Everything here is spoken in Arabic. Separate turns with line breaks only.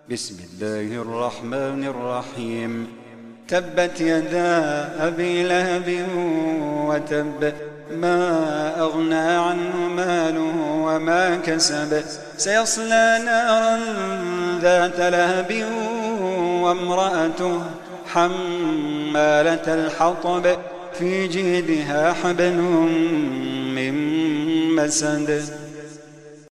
بسم الله الرحمن الرحيم. تبت يدا أبي لهب وتب، ما أغنى عنه ماله وما كسب، سيصلى نارا ذات لهب وامرأته حمالة الحطب، في جيدها حبل من مسد.